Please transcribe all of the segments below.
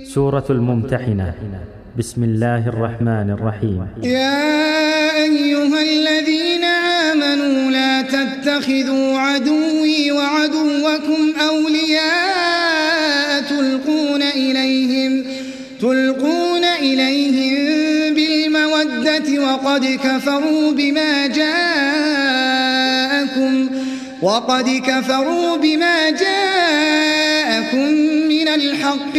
سورة الممتحنة. بسم الله الرحمن الرحيم. يا أيها الذين آمنوا لا تتخذوا عدوي وعدوكم أولياء تلقون إليهم بالمودة وقد كفروا بما جاءكم من الحق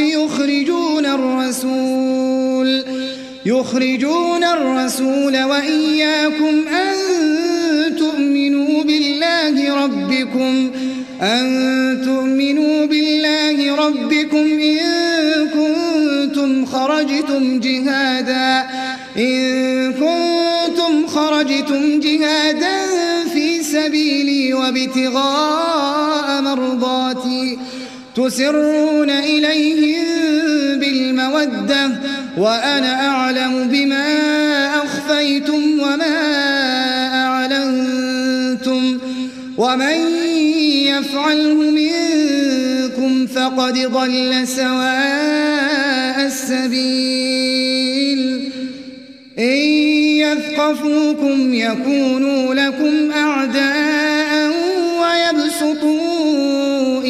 يخرجون الرسول وإياكم أن تؤمنوا بالله ربكم إن كنتم خرجتم جهادا في سبيلي وابتغاء مرضاتي تسرون إليهم بالمودة وأنا أعلم بما أخفيتم وما أعلنتم ومن يفعله منكم فقد ضل سواء السبيل. إن يثقفوكم يكونوا لكم أعداء ويبسطوا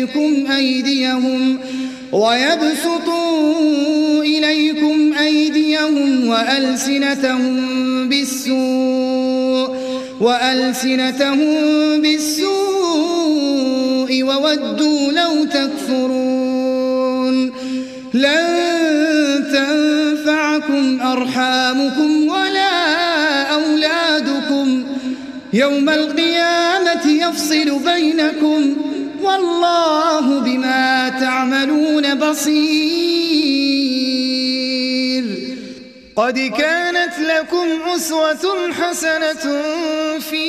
إليكم أيديهم وألسنتهم بالسوء وودوا لو تكفرون. لن تنفعكم أرحامكم ولا أولادكم يوم القيامة يفصل بينكم والله بما تعملون بصير. قد كانت لكم أسوة حسنة في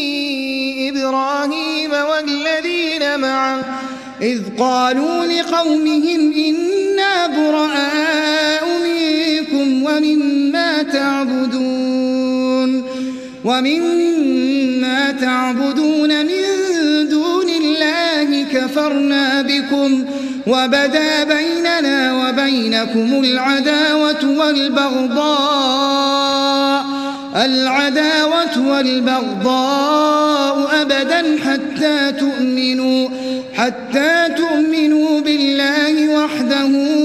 إبراهيم والذين معه إذ قالوا لقومهم إنا براء منكم ومما تعبدون من دون الله كفرنا بكم وبدا بيننا وبينكم العداوة والبغضاء أبدا حتى تؤمنوا بالله وحده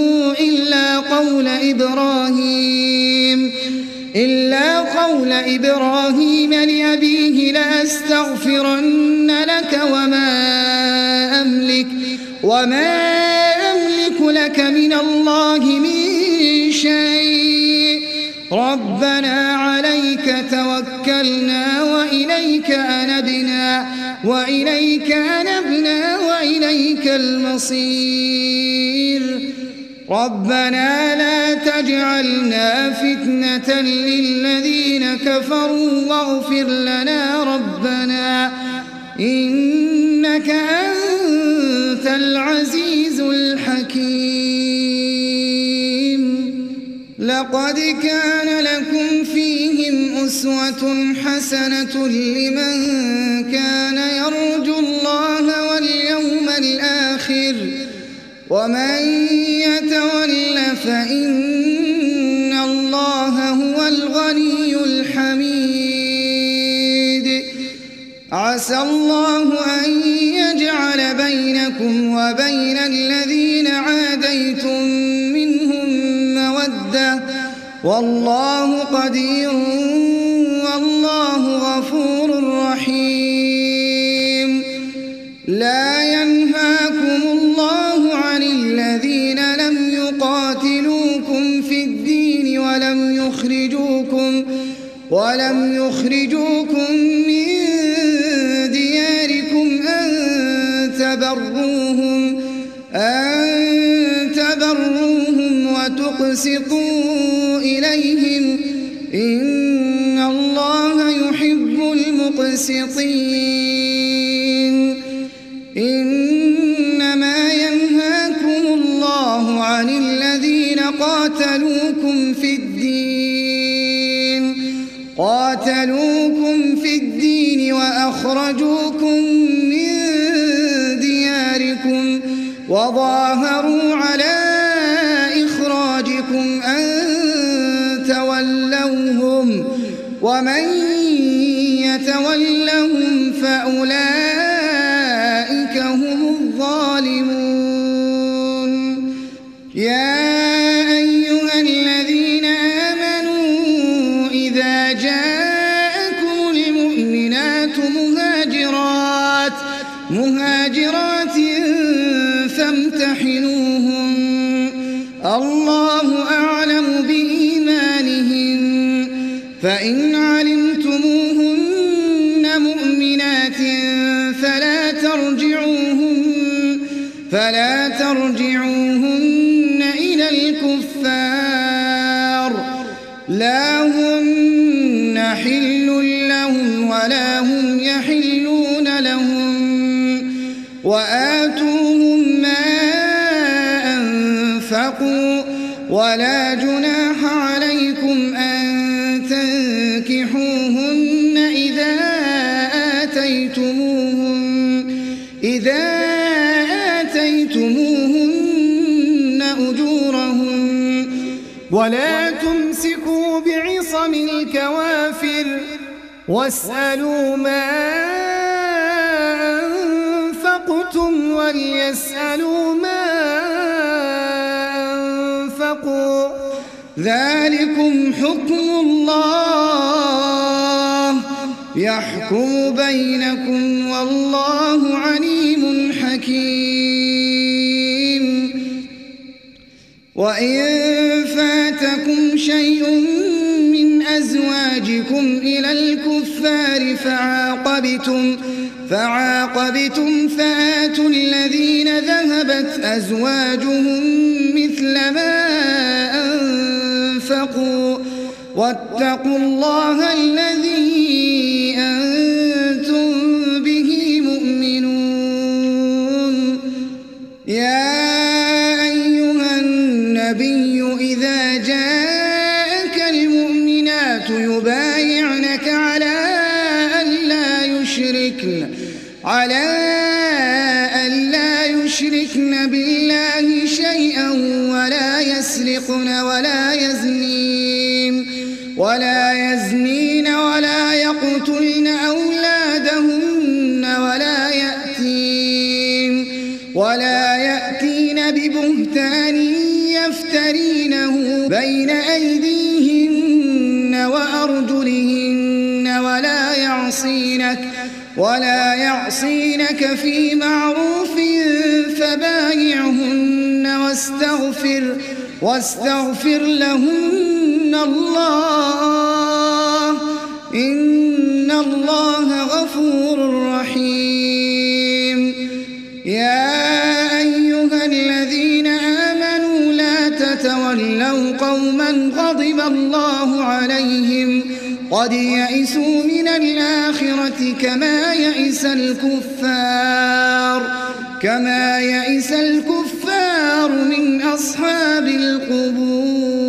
إلا قول إبراهيم لأبيه لأستغفرن لك وما أملك لك من الله من شيء. ربنا عليك توكلنا وإليك أنبنا وإليك المصير. ربنا لا تجعلنا فتنة للذين كفروا واغفر لنا ربنا إنك أنت العزيز الحكيم. لقد كان لكم فيهم أسوة حسنة لمن كان يرجو الله واليوم الآخر ومن يتول فإن الله هو الغني الحميد. عسى الله أن يجعل بينكم وبين الذين عاديتم منهم مودة والله قدير والله غفور رحيم. لا ينهاكم الله عن الذين لم يقاتلوكم في الدين ولم يخرجوكم من دياركم أن تبروهم وتقسطوا إليهم إن الله يحب المقسطين. إنما ينهاكم الله عن الذين قاتلوكم في الدين وأخرجوكم من دياركم وظاهروا على ومن يتولهم فأولئك هم الظالمون يا أيها الذين آمنوا إذا جاءكم المؤمنات مهاجرات فامتحنوهن الله أعلم بإيمانهن فإن علمتموهن مؤمنات فلا ترجعوهن إلى الكفار لا هن حل لهم ولا هم يحلون لهم وآتوهم ما أنفقوا ولا جناح عليكم أن تنكحوهن إذا آتيتموهن أجورهن ولا تمسكوا بعصم الكوافر واسألوا ما أنفقتم وليسألوا ما أنفقوا ذلكم حكم الله يحكم بينكم والله عليم حكيم وإن فاتكم شيء من أزواجكم إلى الكفار فعاقبتم فآتوا الذين ذهبت أزواجهم مثل ما أنفقوا واتقوا الله الذي أنتم به مؤمنون يا أيها النبي إذا جاءك المؤمنات يبايعنك على ألا يشركن بالله شيئا ولا يسرقن ولا يزنين ولا يقتلن أولادهن ولا يأتين ببهتان يفترينه بين أيديهن وأرجلهن ولا يعصينك في معروف فبايعهن واستغفر لهن الله إن الله غفور رحيم يا أيها الذين آمنوا لا تتولوا قوما غضب الله عليهم قد يئسوا من الآخرة كما يئس الكفار من أصحاب القبور.